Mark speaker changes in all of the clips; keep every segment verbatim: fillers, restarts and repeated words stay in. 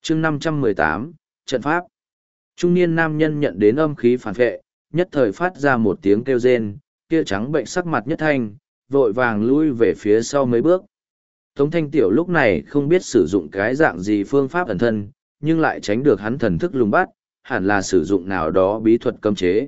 Speaker 1: chương năm trăm mười tám, trận pháp. Trung niên nam nhân nhận đến âm khí phản vệ, nhất thời phát ra một tiếng kêu rên, kia trắng bệnh sắc mặt nhất thanh, vội vàng lui về phía sau mấy bước. Tống Thanh Tiểu lúc này không biết sử dụng cái dạng gì phương pháp ẩn thân, nhưng lại tránh được hắn thần thức lùng bắt, hẳn là sử dụng nào đó bí thuật cấm chế.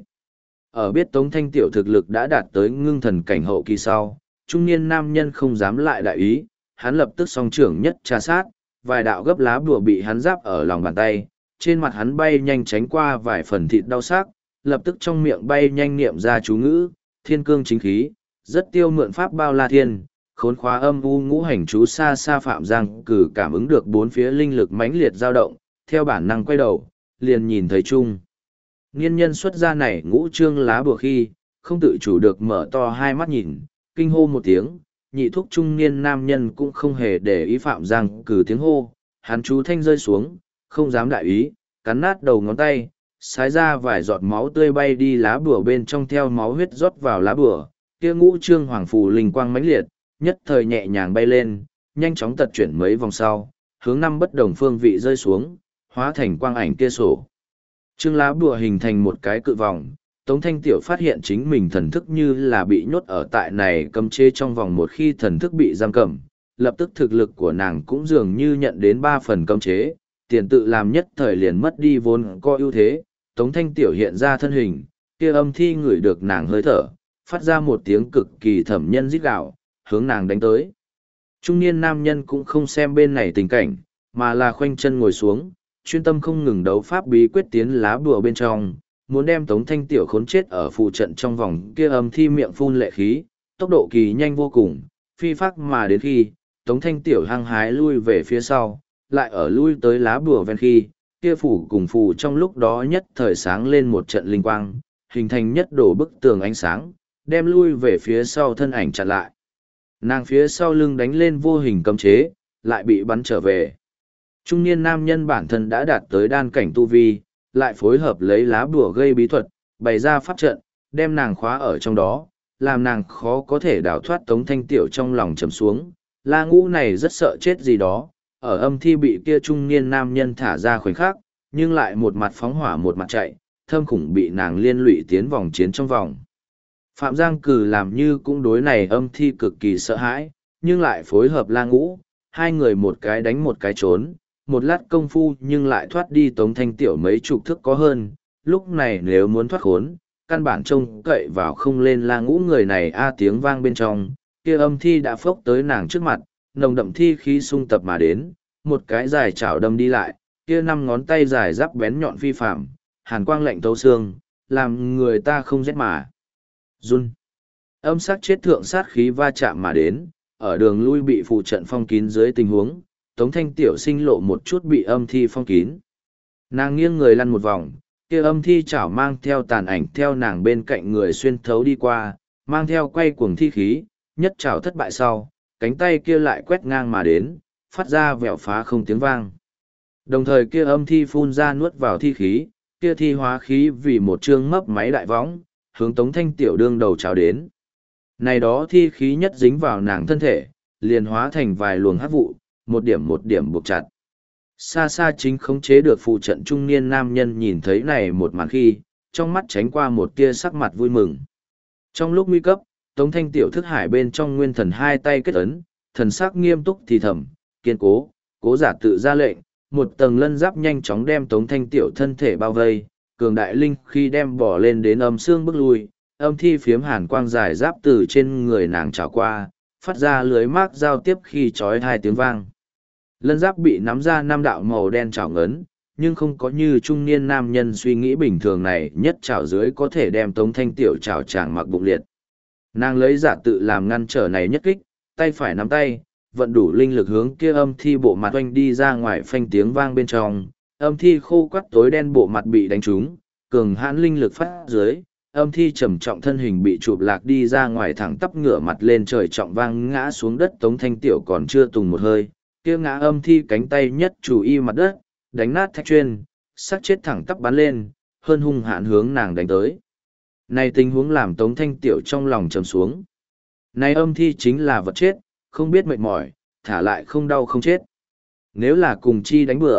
Speaker 1: Ở biết Tống Thanh Tiểu thực lực đã đạt tới ngưng thần cảnh hậu kỳ sau, trung niên nam nhân không dám lại đại ý, hắn lập tức song trưởng nhất tra sát, vài đạo gấp lá bùa bị hắn giáp ở lòng bàn tay, trên mặt hắn bay nhanh tránh qua vài phần thịt đau sắc, lập tức trong miệng bay nhanh niệm ra chú ngữ, thiên cương chính khí, rất tiêu mượn pháp bao la thiên, khốn khóa âm u ngũ hành chú xa xa Phạm Giang cử cảm ứng được bốn phía linh lực mãnh liệt dao động, theo bản năng quay đầu, liền nhìn thấy chung. Nghiên nhân xuất ra này ngũ trương lá bùa khi, không tự chủ được mở to hai mắt nhìn, kinh hô một tiếng, nhị thúc trung niên nam nhân cũng không hề để ý Phạm Giang cử tiếng hô, hắn chú thanh rơi xuống, không dám đại ý, cắn nát đầu ngón tay, xái ra vài giọt máu tươi bay đi lá bùa bên trong theo máu huyết rót vào lá bùa, kia ngũ trương hoàng phù linh quang mãnh liệt, nhất thời nhẹ nhàng bay lên, nhanh chóng tật chuyển mấy vòng sau, hướng năm bất đồng phương vị rơi xuống, hóa thành quang ảnh kia sổ. Trương lá bùa hình thành một cái cự vòng, Tống Thanh Tiểu phát hiện chính mình thần thức như là bị nhốt ở tại này cấm chế trong vòng một khi thần thức bị giam cầm, lập tức thực lực của nàng cũng dường như nhận đến ba phần cấm chế, tiền tự làm nhất thời liền mất đi vốn có ưu thế, Tống Thanh Tiểu hiện ra thân hình, kia âm thi ngửi được nàng hơi thở, phát ra một tiếng cực kỳ thẩm nhân rít gào, hướng nàng đánh tới. Trung niên nam nhân cũng không xem bên này tình cảnh, mà là khoanh chân ngồi xuống, chuyên tâm không ngừng đấu pháp bí quyết tiến lá bùa bên trong, muốn đem Tống Thanh Tiểu khốn chết ở phụ trận trong vòng kia âm thi miệng phun lệ khí, tốc độ kỳ nhanh vô cùng, phi phác mà đến khi, Tống Thanh Tiểu hăng hái lui về phía sau, lại ở lui tới lá bùa ven khi, kia phủ cùng phù trong lúc đó nhất thời sáng lên một trận linh quang, hình thành nhất đổ bức tường ánh sáng, đem lui về phía sau thân ảnh chặn lại. Nàng phía sau lưng đánh lên vô hình cấm chế, lại bị bắn trở về. Trung niên nam nhân bản thân đã đạt tới đan cảnh tu vi, lại phối hợp lấy lá bùa gây bí thuật, bày ra pháp trận, đem nàng khóa ở trong đó, làm nàng khó có thể đào thoát. Tống Thanh Tiểu trong lòng trầm xuống, La Ngũ này rất sợ chết gì đó, ở âm thi bị kia trung niên nam nhân thả ra khoảnh khắc, nhưng lại một mặt phóng hỏa một mặt chạy, thâm khủng bị nàng liên lụy tiến vòng chiến trong vòng. Phạm Giang Cử làm như cũng đối này âm thi cực kỳ sợ hãi, nhưng lại phối hợp La Ngũ, hai người một cái đánh một cái trốn, một lát công phu nhưng lại thoát đi Tống Thanh Tiểu mấy chục thước có hơn, lúc này nếu muốn thoát khốn, căn bản trông cậy vào không lên La Ngũ người này a tiếng vang bên trong, kia âm thi đã phốc tới nàng trước mặt, nồng đậm thi khí xung tập mà đến, một cái dài chảo đâm đi lại, kia năm ngón tay dài giáp bén nhọn phi phạm, hàn quang lạnh thấu xương, làm người ta không rét mà. Run. Âm sát chết thượng sát khí va chạm mà đến, ở đường lui bị phụ trận phong kín dưới tình huống, Tống Thanh Tiểu sinh lộ một chút bị âm thi phong kín. Nàng nghiêng người lăn một vòng, kia âm thi chảo mang theo tàn ảnh theo nàng bên cạnh người xuyên thấu đi qua, mang theo quay cuồng thi khí, nhất chảo thất bại sau, cánh tay kia lại quét ngang mà đến, phát ra vẹo phá không tiếng vang. Đồng thời kia âm thi phun ra nuốt vào thi khí, kia thi hóa khí vì một chương mấp máy đại võng, hướng Tống Thanh Tiểu đương đầu chào đến. Này đó thi khí nhất dính vào nàng thân thể, liền hóa thành vài luồng hắc vụ, một điểm một điểm buộc chặt. Xa xa chính khống chế được phụ trận trung niên nam nhân nhìn thấy này một màn khi, trong mắt tránh qua một tia sắc mặt vui mừng. Trong lúc nguy cấp, Tống Thanh Tiểu thức hải bên trong nguyên thần hai tay kết ấn, thần sắc nghiêm túc thì thầm, kiên cố, cố giả tự ra lệnh, một tầng lân giáp nhanh chóng đem Tống Thanh Tiểu thân thể bao vây, cường đại linh khi đem bỏ lên đến âm xương bước lui, âm thi phiếm hàn quang dài giáp từ trên người nàng trào qua, phát ra lưới mác giao tiếp khi chói hai tiếng vang. Lân giáp bị nắm ra năm đạo màu đen trảo ngấn, nhưng không có như trung niên nam nhân suy nghĩ bình thường này nhất trảo dưới có thể đem Tống Thanh Tiểu trảo tràng mặc bụng liệt. Nàng lấy giả tự làm ngăn trở này nhất kích, tay phải nắm tay, vận đủ linh lực hướng kia âm thi bộ mặt oanh đi ra ngoài phanh tiếng vang bên trong, âm thi khô quắt tối đen bộ mặt bị đánh trúng, cường hãn linh lực phát dưới, âm thi trầm trọng thân hình bị chụp lạc đi ra ngoài thẳng tắp ngửa mặt lên trời trọng vang ngã xuống đất. Tống Thanh Tiểu còn chưa tùng một hơi, kia ngã âm thi cánh tay nhất chủ y mặt đất, đánh nát thạch chuyên, xác chết thẳng tắp bắn lên, hơn hung hãn hướng nàng đánh tới. Này tình huống làm Tống Thanh Tiểu trong lòng trầm xuống. Này âm thi chính là vật chết, không biết mệt mỏi, thả lại không đau không chết. Nếu là cùng chi đánh bữa,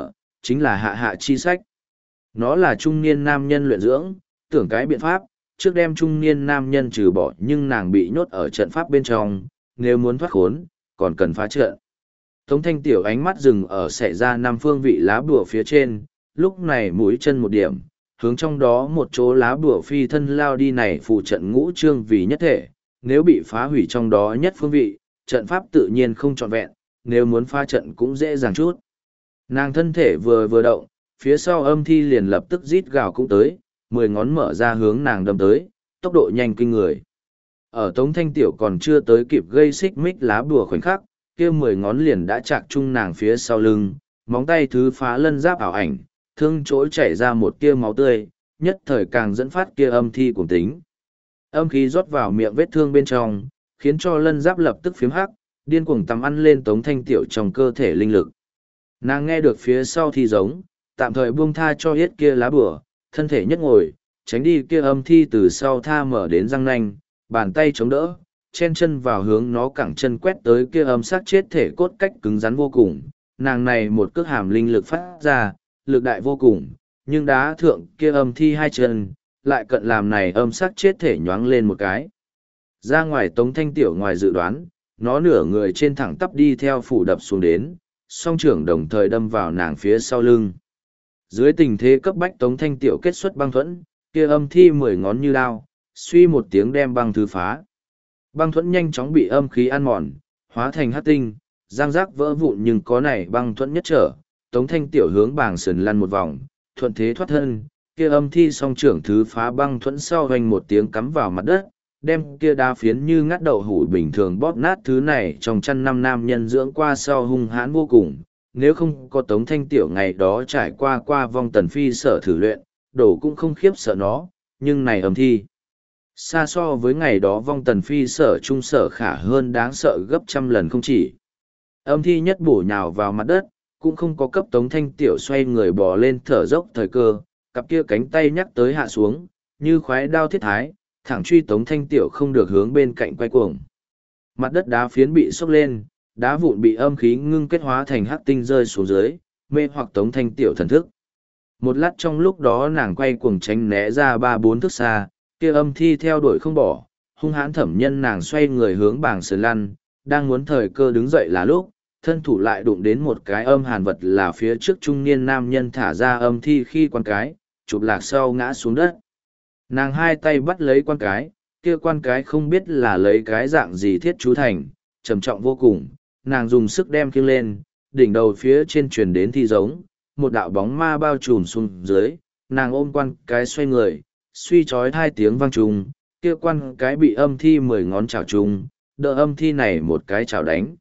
Speaker 1: chính là hạ hạ chi sách. Nó là trung niên nam nhân luyện dưỡng, tưởng cái biện pháp, trước đem trung niên nam nhân trừ bỏ nhưng nàng bị nhốt ở trận pháp bên trong, nếu muốn thoát khốn, còn cần phá trận. Tống Thanh Tiểu ánh mắt dừng ở xảy ra năm phương vị lá bùa phía trên, lúc này mũi chân một điểm, hướng trong đó một chỗ lá bùa phi thân lao đi này phụ trận ngũ trương vì nhất thể, nếu bị phá hủy trong đó nhất phương vị, trận pháp tự nhiên không trọn vẹn, nếu muốn phá trận cũng dễ dàng chút. Nàng thân thể vừa vừa động, phía sau âm thi liền lập tức rít gào cũng tới, mười ngón mở ra hướng nàng đâm tới, tốc độ nhanh kinh người. Ở Tống Thanh Tiểu còn chưa tới kịp gây xích mích lá bùa khoảnh khắc, kia mười ngón liền đã chạc chung nàng phía sau lưng, móng tay thứ phá lân giáp ảo ảnh, thương chỗ chảy ra một tia máu tươi, nhất thời càng dẫn phát kia âm thi cùng tính. Âm khí rót vào miệng vết thương bên trong, khiến cho lân giáp lập tức phiếm hắc, điên cuồng tắm ăn lên Tống Thanh Tiểu trong cơ thể linh lực. Nàng nghe được phía sau thì giống, tạm thời buông tha cho hết kia lá bùa, thân thể nhất ngồi, tránh đi kia âm thi từ sau tha mở đến răng nanh, bàn tay chống đỡ, chen chân vào hướng nó cẳng chân quét tới kia âm sát chết thể cốt cách cứng rắn vô cùng. Nàng này một cước hàm linh lực phát ra, lực đại vô cùng, nhưng đá thượng kia âm thi hai chân, lại cận làm này âm sát chết thể nhoáng lên một cái. Ra ngoài Tống Thanh Tiểu ngoài dự đoán, nó nửa người trên thẳng tắp đi theo phủ đập xuống đến, song trưởng đồng thời đâm vào nàng phía sau lưng. Dưới tình thế cấp bách Tống Thanh Tiểu kết xuất băng thuẫn, kia âm thi mười ngón như đao, suy một tiếng đem băng thứ phá. Băng thuẫn nhanh chóng bị âm khí ăn mòn, hóa thành hắc tinh, giang rác vỡ vụn nhưng có này băng thuẫn nhất trở, Tống Thanh Tiểu hướng bảng sườn lăn một vòng, thuận thế thoát thân, kia âm thi song trưởng thứ phá băng thuẫn sau hoành một tiếng cắm vào mặt đất, đem kia đá phiến như ngắt đậu hủ bình thường bóp nát thứ này trong chăn năm nam nhân dưỡng qua sau hung hãn vô cùng. Nếu không có Tống Thanh Tiểu ngày đó trải qua qua vong tần phi sở thử luyện, đổ cũng không khiếp sợ nó, nhưng này âm thi. Xa so với ngày đó vong tần phi sở trung sở khả hơn đáng sợ gấp trăm lần không chỉ. Âm thi nhất bổ nhào vào mặt đất, cũng không có cấp Tống Thanh Tiểu xoay người bò lên thở dốc thời cơ, cặp kia cánh tay nhắc tới hạ xuống, như khoái đao thiết thái, thẳng truy Tống Thanh Tiểu không được hướng bên cạnh quay cuồng. Mặt đất đá phiến bị sốc lên, đá vụn bị âm khí ngưng kết hóa thành hắc tinh rơi xuống dưới, mê hoặc Tống Thanh Tiểu thần thức. Một lát trong lúc đó nàng quay cuồng tránh né ra ba bốn thước xa, kia âm thi theo đuổi không bỏ, hung hãn thẩm nhân nàng xoay người hướng bảng sườn lăn, đang muốn thời cơ đứng dậy là lúc, thân thủ lại đụng đến một cái âm hàn vật là phía trước trung niên nam nhân thả ra âm thi khi quan cái, chụp lạc sau ngã xuống đất. Nàng hai tay bắt lấy quan cái, kia quan cái không biết là lấy cái dạng gì thiết chú thành, trầm trọng vô cùng, nàng dùng sức đem kiêng lên, đỉnh đầu phía trên truyền đến thi giống, một đạo bóng ma bao trùm xuống dưới, nàng ôm quan cái xoay người, suy chói hai tiếng vang trùng, kia quan cái bị âm thi mười ngón chảo trùng, đỡ âm thi này một cái chảo đánh.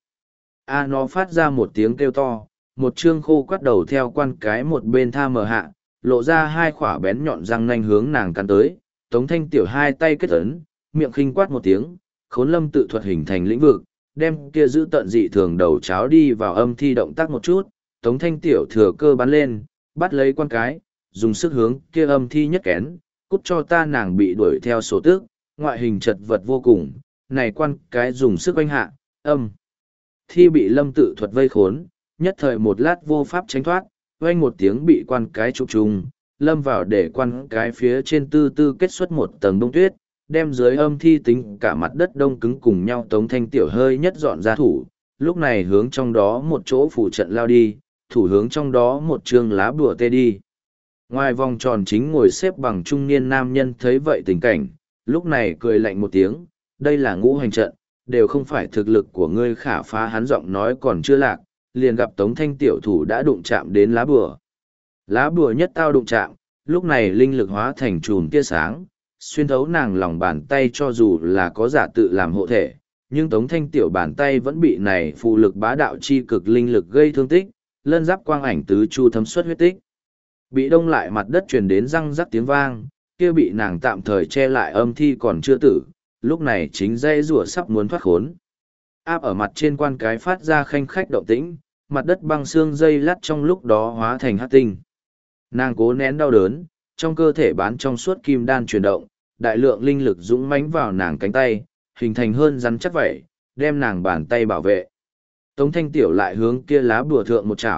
Speaker 1: A nó phát ra một tiếng kêu to, một chương khô quắt đầu theo quan cái một bên tha mờ hạ, lộ ra hai khỏa bén nhọn răng nanh hướng nàng cắn tới, Tống Thanh Tiểu hai tay kết ấn, miệng khinh quát một tiếng, Khốn Lâm tự thuật hình thành lĩnh vực, đem kia giữ tận dị thường đầu cháo đi vào âm thi động tác một chút, Tống Thanh Tiểu thừa cơ bắn lên, bắt lấy quan cái, dùng sức hướng kia âm thi nhất kén, cút cho ta. Nàng bị đuổi theo số tước, ngoại hình chật vật vô cùng, này quan cái dùng sức oanh hạ, âm thi bị Lâm tự thuật vây khốn, nhất thời một lát vô pháp tránh thoát, oanh một tiếng bị quan cái trục trùng, lâm vào để quan cái phía trên tư tư kết xuất một tầng đông tuyết, đem dưới âm thi tính cả mặt đất đông cứng cùng nhau. Tống Thanh Tiểu hơi nhất dọn ra thủ, lúc này hướng trong đó một chỗ phủ trận lao đi, thủ hướng trong đó một chương lá bùa tê đi. Ngoài vòng tròn chính ngồi xếp bằng trung niên nam nhân thấy vậy tình cảnh, lúc này cười lạnh một tiếng, đây là ngũ hành trận, đều không phải thực lực của ngươi khả phá. Hắn giọng nói còn chưa lạc, liền gặp Tống Thanh Tiểu thủ đã đụng chạm đến lá bùa. Lá bùa nhất tao đụng chạm, lúc này linh lực hóa thành chùm tia sáng, xuyên thấu nàng lòng bàn tay. Cho dù là có giả tự làm hộ thể, nhưng Tống Thanh Tiểu bàn tay vẫn bị này phụ lực bá đạo chi cực linh lực gây thương tích, lân giáp quang ảnh tứ chu thấm xuất huyết tích. Bị đông lại mặt đất truyền đến răng rắc tiếng vang, kia bị nàng tạm thời che lại âm thi còn chưa tử, lúc này chính dây rùa sắp muốn thoát khốn. Áp ở mặt trên quan cái phát ra khanh khách động tĩnh, mặt đất băng xương dây lắt trong lúc đó hóa thành hắc tinh. Nàng cố nén đau đớn, trong cơ thể bán trong suốt kim đan chuyển động, đại lượng linh lực dũng mãnh vào nàng cánh tay, hình thành hơn rắn chắc vậy, đem nàng bàn tay bảo vệ. Tống Thanh Tiểu lại hướng kia lá bùa thượng một chảo,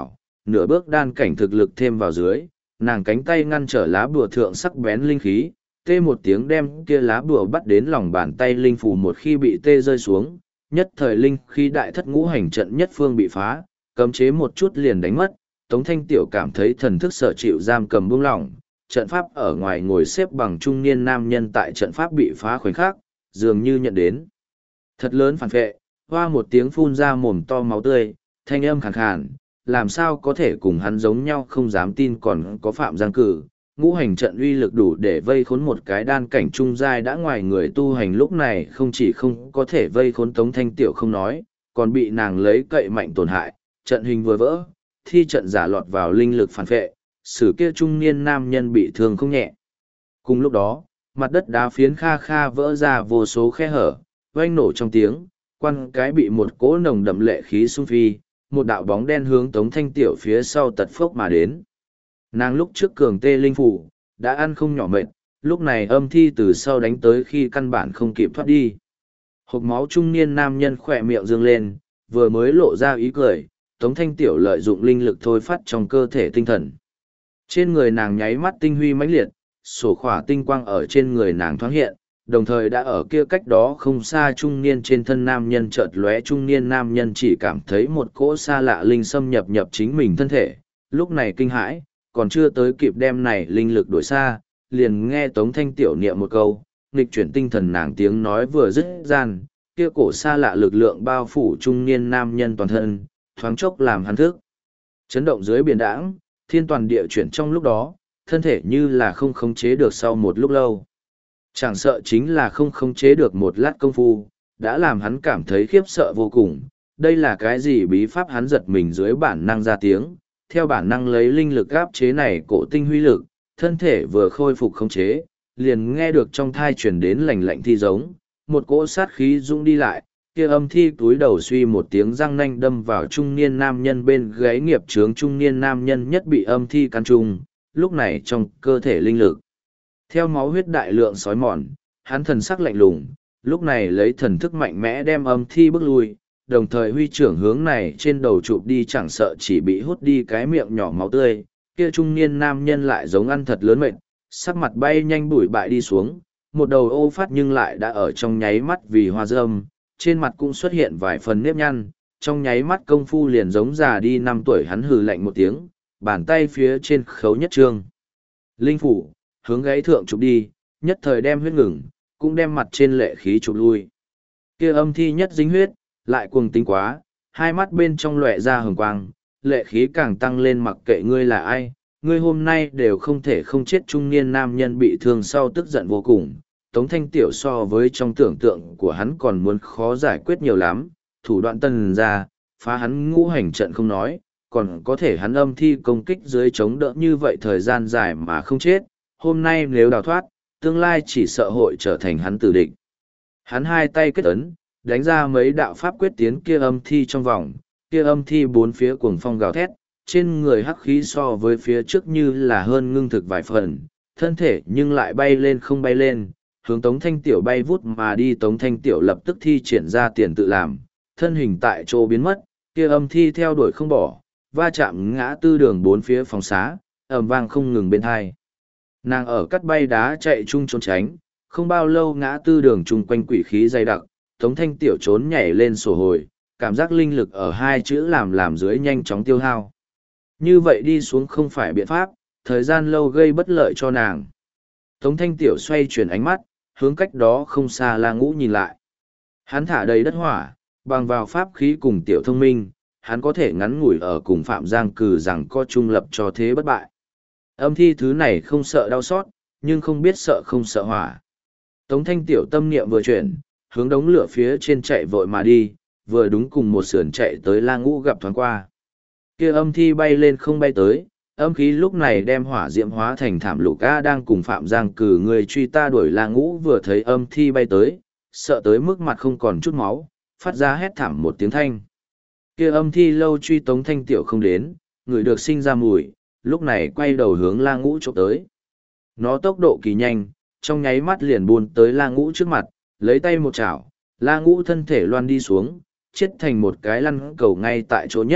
Speaker 1: nửa bước đan cảnh thực lực thêm vào dưới, nàng cánh tay ngăn trở lá bùa thượng sắc bén linh khí, tê một tiếng đem kia lá bùa bắt đến lòng bàn tay linh phù, một khi bị tê rơi xuống, nhất thời linh khí đại thất ngũ hành trận nhất phương bị phá, cấm chế một chút liền đánh mất. Tống Thanh Tiểu cảm thấy thần thức sở chịu giam cầm buông lỏng, trận pháp ở ngoài ngồi xếp bằng trung niên nam nhân tại trận pháp bị phá khoảnh khắc, dường như nhận đến thật lớn phản vệ, hoa một tiếng phun ra mồm to máu tươi, thanh âm khàn khàn, làm sao có thể cùng hắn giống nhau, không dám tin còn có Phạm Giang Cử. Ngũ hành trận uy lực đủ để vây khốn một cái đan cảnh trung giai đã ngoài người tu hành, lúc này không chỉ không có thể vây khốn Tống Thanh Tiểu không nói, còn bị nàng lấy cậy mạnh tổn hại, trận hình vừa vỡ, thi trận giả lọt vào linh lực phản vệ, sử kia trung niên nam nhân bị thương không nhẹ. Cùng lúc đó, mặt đất đá phiến kha kha vỡ ra vô số khe hở, oanh nổ trong tiếng, quan cái bị một cỗ nồng đậm lệ khí xung phi, một đạo bóng đen hướng Tống Thanh Tiểu phía sau tật phốc mà đến. Nàng lúc trước cường tê linh phủ, đã ăn không nhỏ mệt, lúc này âm thi từ sau đánh tới khi căn bản không kịp thoát đi. Hộc máu trung niên nam nhân khỏe miệng dương lên, vừa mới lộ ra ý cười, Tống Thanh Tiểu lợi dụng linh lực thôi phát trong cơ thể tinh thần. Trên người nàng nháy mắt tinh huy mãnh liệt, sổ khỏa tinh quang ở trên người nàng thoáng hiện, đồng thời đã ở kia cách đó không xa trung niên trên thân nam nhân chợt lóe, trung niên nam nhân chỉ cảm thấy một cỗ xa lạ linh xâm nhập nhập chính mình thân thể, lúc này kinh hãi, còn chưa tới kịp đem này linh lực đổi xa, liền nghe Tống Thanh Tiểu niệm một câu, nghịch chuyển tinh thần nàng tiếng nói vừa dứt gian, kia cổ xa lạ lực lượng bao phủ trung niên nam nhân toàn thân, thoáng chốc làm hắn thức. Chấn động dưới biển đãng, thiên toàn địa chuyển trong lúc đó, thân thể như là không khống chế được sau một lúc lâu. Chẳng sợ chính là không khống chế được một lát công phu, đã làm hắn cảm thấy khiếp sợ vô cùng. Đây là cái gì bí pháp, hắn giật mình dưới bản năng ra tiếng, theo bản năng lấy linh lực áp chế này cổ tinh huy lực, thân thể vừa khôi phục khống chế, liền nghe được trong thai chuyển đến lạnh lạnh thi giống, một cỗ sát khí dũng đi lại, kia âm thi túi đầu suy một tiếng răng nanh đâm vào trung niên nam nhân bên gáy, nghiệp chướng trung niên nam nhân nhất bị âm thi căn trùng, lúc này trong cơ thể linh lực theo máu huyết đại lượng sói mòn, hắn thần sắc lạnh lùng, lúc này lấy thần thức mạnh mẽ đem âm thi bước lui, đồng thời huy trưởng hướng này trên đầu chụp đi, chẳng sợ chỉ bị hút đi cái miệng nhỏ máu tươi, kia trung niên nam nhân lại giống ăn thật lớn mệt, sắc mặt bay nhanh bụi bại đi xuống, một đầu ô phát nhưng lại đã ở trong nháy mắt vì hoa dâm, trên mặt cũng xuất hiện vài phần nếp nhăn, trong nháy mắt công phu liền giống già đi năm tuổi, hắn hừ lạnh một tiếng, bàn tay phía trên khấu nhất trương linh phủ, hướng gáy thượng chụp đi, nhất thời đem huyết ngừng, cũng đem mặt trên lệ khí chụp lui. Kia âm thi nhất dính huyết, lại cuồng tính quá, hai mắt bên trong lóe ra hừng quang, lệ khí càng tăng lên, mặc kệ ngươi là ai, ngươi hôm nay đều không thể không chết. Trung niên nam nhân bị thương sau tức giận vô cùng, Tống Thanh Tiểu so với trong tưởng tượng của hắn còn muốn khó giải quyết nhiều lắm, thủ đoạn tần ra, phá hắn ngũ hành trận không nói, còn có thể hắn âm thi công kích dưới chống đỡ như vậy thời gian dài mà không chết, hôm nay nếu đào thoát, tương lai chỉ sợ hội trở thành hắn tử địch. Hắn hai tay kết ấn, đánh ra mấy đạo pháp quyết tiến kia âm thi trong vòng, kia âm thi bốn phía cuồng phong gào thét, trên người hắc khí so với phía trước như là hơn ngưng thực vài phần, thân thể nhưng lại bay lên không bay lên, hướng Tống Thanh Tiểu bay vút mà đi. Tống Thanh Tiểu lập tức thi triển ra tiền tự làm, thân hình tại chỗ biến mất, kia âm thi theo đuổi không bỏ, va chạm ngã tư đường bốn phía phòng xá, ầm vang không ngừng bên hai. Nàng ở cắt bay đá chạy chung trốn tránh, không bao lâu ngã tư đường chung quanh quỷ khí dày đặc, Tống Thanh Tiểu trốn nhảy lên sổ hồi, cảm giác linh lực ở hai chữ làm làm dưới nhanh chóng tiêu hao. Như vậy đi xuống không phải biện pháp, thời gian lâu gây bất lợi cho nàng. Tống Thanh Tiểu xoay chuyển ánh mắt, hướng cách đó không xa La Ngũ nhìn lại. Hắn thả đầy đất hỏa, bằng vào pháp khí cùng Tiểu thông minh, hắn có thể ngắn ngủi ở cùng Phạm Giang Cừ rằng có trung lập cho thế bất bại. Âm thi thứ này không sợ đau xót, nhưng không biết sợ không sợ hỏa. Tống Thanh Tiểu tâm niệm vừa chuyển, hướng đống lửa phía trên chạy vội mà đi, vừa đúng cùng một sườn chạy tới La Ngũ gặp thoáng qua. Kia âm thi bay lên không bay tới, âm khí lúc này đem hỏa diễm hóa thành thảm lục a đang cùng Phạm Giang Cừ người truy ta đuổi. La Ngũ vừa thấy âm thi bay tới, sợ tới mức mặt không còn chút máu, phát ra hét thảm một tiếng thanh. Kia âm thi lâu truy Tống Thanh Tiểu không đến, người được sinh ra mùi, lúc này quay đầu hướng La Ngũ chụp tới. Nó tốc độ kỳ nhanh, trong nháy mắt liền buôn tới La Ngũ trước mặt, lấy tay một chảo, La Ngũ thân thể loan đi xuống, chết thành một cái lăn cầu ngay tại chỗ nhất,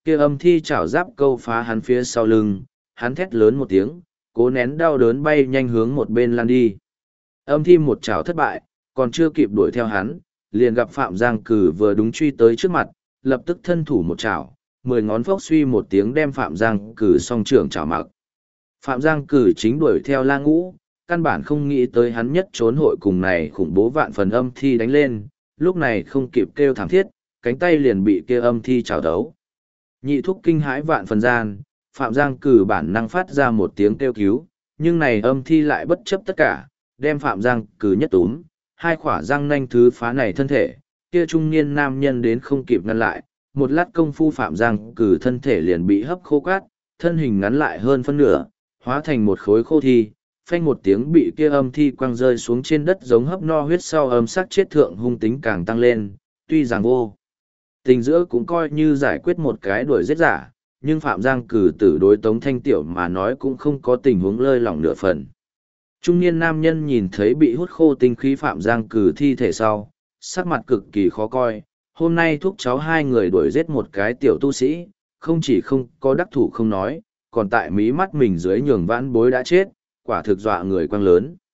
Speaker 1: Kia âm thi chảo giáp câu phá hắn phía sau lưng, hắn thét lớn một tiếng, cố nén đau đớn bay nhanh hướng một bên lăn đi. Âm thi một chảo thất bại, còn chưa kịp đuổi theo hắn, liền gặp Phạm Giang Cử vừa đúng truy tới trước mặt, lập tức thân thủ một chảo, mười ngón phốc suy một tiếng đem Phạm Giang Cử song trưởng chảo mặc. Phạm Giang Cử chính đuổi theo La Ngũ, căn bản không nghĩ tới hắn nhất trốn hội cùng này khủng bố vạn phần âm thi đánh lên, lúc này không kịp kêu thảm thiết, cánh tay liền bị kia âm thi chảo đấu. Nhị thúc kinh hãi vạn phần gian, Phạm Giang Cử bản năng phát ra một tiếng kêu cứu, nhưng này âm thi lại bất chấp tất cả, đem Phạm Giang Cử nhất túm, hai khỏa răng nanh thứ phá này thân thể, kia trung niên nam nhân đến không kịp ngăn lại, một lát công phu Phạm Giang Cử thân thể liền bị hấp khô cát, thân hình ngắn lại hơn phân nửa, hóa thành một khối khô thi, phanh một tiếng bị kia âm thi quăng rơi xuống trên đất giống hấp no huyết sau âm sắc chết thượng hung tính càng tăng lên, tuy rằng vô tình giữa cũng coi như giải quyết một cái đuổi giết giả, nhưng Phạm Giang Cử tử đối Tống Thanh Tiểu mà nói cũng không có tình huống lơi lỏng nửa phần. Trung niên nam nhân nhìn thấy bị hút khô tinh khí Phạm Giang Cử thi thể sau, sắc mặt cực kỳ khó coi, hôm nay thúc cháu hai người đuổi giết một cái tiểu tu sĩ, không chỉ không có đắc thủ không nói, còn tại mí mắt mình dưới nhường vãn bối đã chết, quả thực dọa người quang lớn.